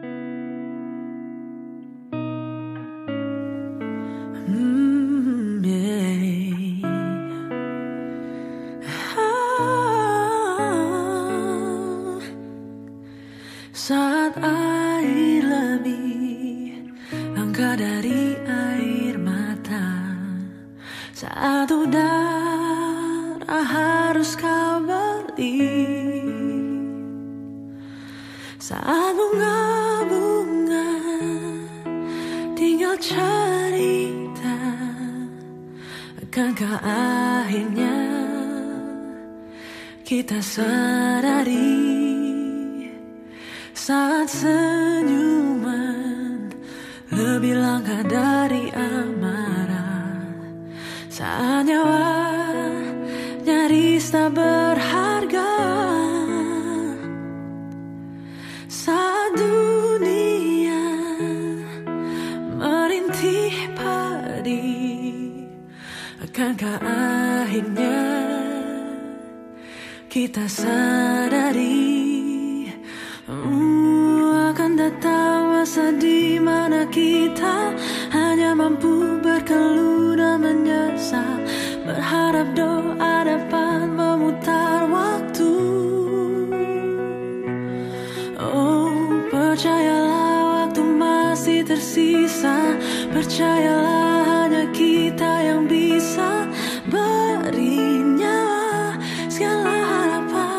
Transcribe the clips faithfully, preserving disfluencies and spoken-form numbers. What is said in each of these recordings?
Hmm, yeah. Ah, saat air lebih langka dari air mata, saat udara harus kau beli, saat bunga-bunga tinggal cerita, akankah akhirnya kita sadari saat senyuman lebih langka dari amarah, saat nyawa nyaris tak berharga, saat dunia merintih padi, akankah akhirnya kita sadari uh, akan datang masa di mana kita hanya mampu berkeluh dan menyesal, berharap doa dapat memutar waktu. Oh, percayalah waktu masih tersisa, percayalah hanya kita yang bisa beri nyawa segala harapan.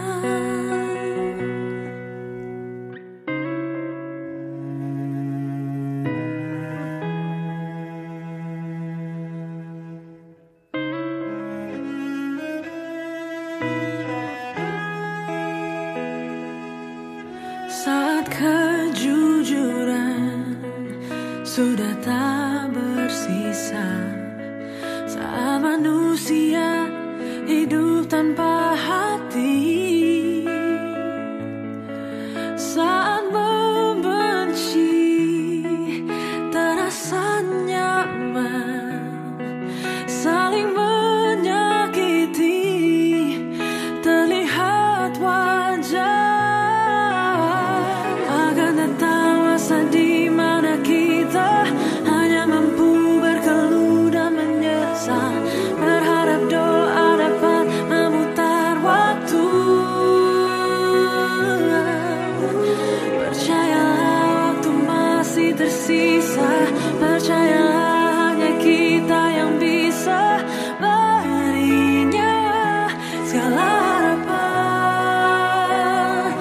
Saat kejujuran sudah tak bersisa, saat manusia hidup tanpa hati, saat membenci terasa nyaman, saling menyakiti terlihat wajar, akan datang masa di mana kita hanya mampu berkeluh dan menyesal, berharap doa dapat memutar waktu. Percayalah waktu masih tersisa, percayalah hanya kita yang bisa beri nyawa segala harapan.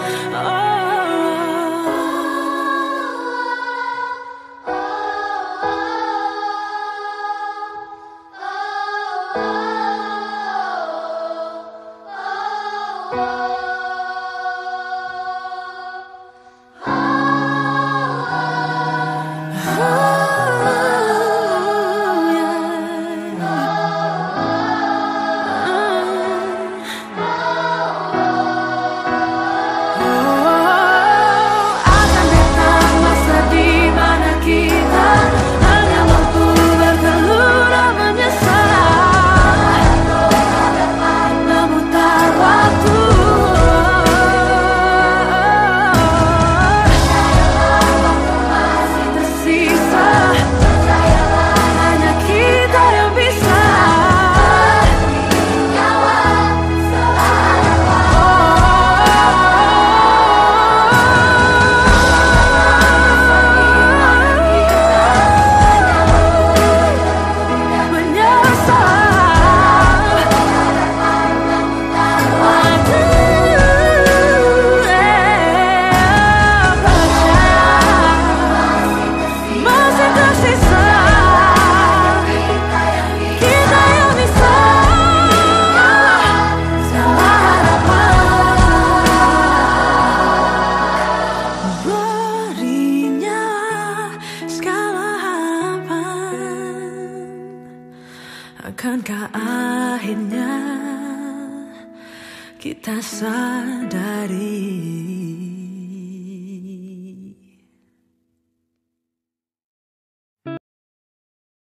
Akankah akhirnya kita sadari